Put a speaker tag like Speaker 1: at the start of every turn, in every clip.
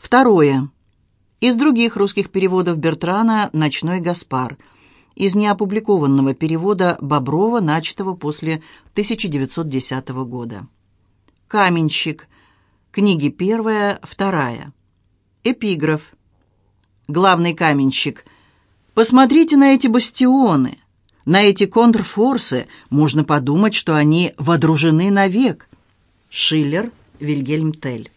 Speaker 1: Второе. Из других русских переводов Бертрана «Ночной Гаспар». Из неопубликованного перевода Боброва, начатого после 1910 года. Каменщик. Книги 1, 2. Эпиграф. Главный каменщик. Посмотрите на эти бастионы, на эти контрфорсы. Можно подумать, что они водружены навек. Шиллер, Вильгельм Тель.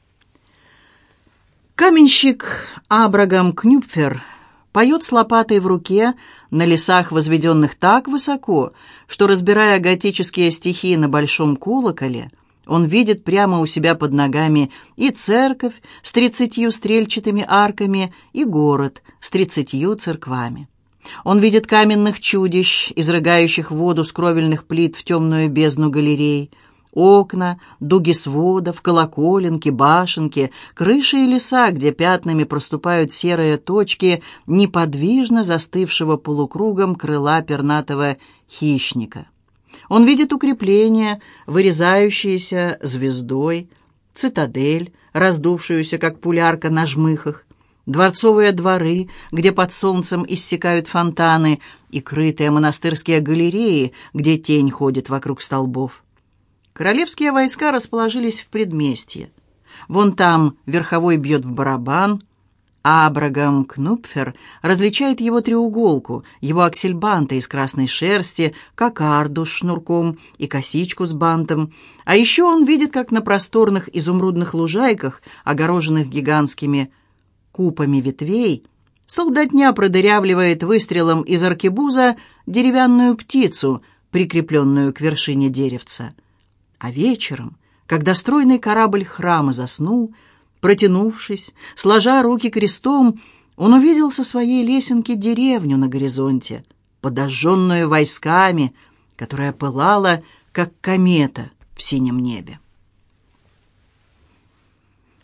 Speaker 1: Каменщик Абрагам Кнюпфер поет с лопатой в руке на лесах, возведенных так высоко, что, разбирая готические стихи на большом колоколе, он видит прямо у себя под ногами и церковь с 30 стрельчатыми арками, и город с 30 церквами. Он видит каменных чудищ, изрыгающих воду с кровельных плит в темную бездну галерей, окна, дуги сводов, колоколенки, башенки, крыши и леса, где пятнами проступают серые точки неподвижно застывшего полукругом крыла пернатого хищника. Он видит укрепления, вырезающиеся звездой, цитадель, раздувшуюся, как пулярка на жмыхах, дворцовые дворы, где под солнцем иссякают фонтаны, и крытые монастырские галереи, где тень ходит вокруг столбов. Королевские войска расположились в предместье. Вон там верховой бьет в барабан, а Абрагам Кнюпфер различает его треуголку, его аксельбанты из красной шерсти, кокарду с шнурком и косичку с бантом. А еще он видит, как на просторных изумрудных лужайках, огороженных гигантскими купами ветвей, солдатня продырявливает выстрелом из аркебуза деревянную птицу, прикрепленную к вершине деревца. А вечером, когда стройный корабль храма заснул, протянувшись, сложа руки крестом, он увидел со своей лесенки деревню на горизонте, подожженную войсками, которая пылала, как комета в синем небе.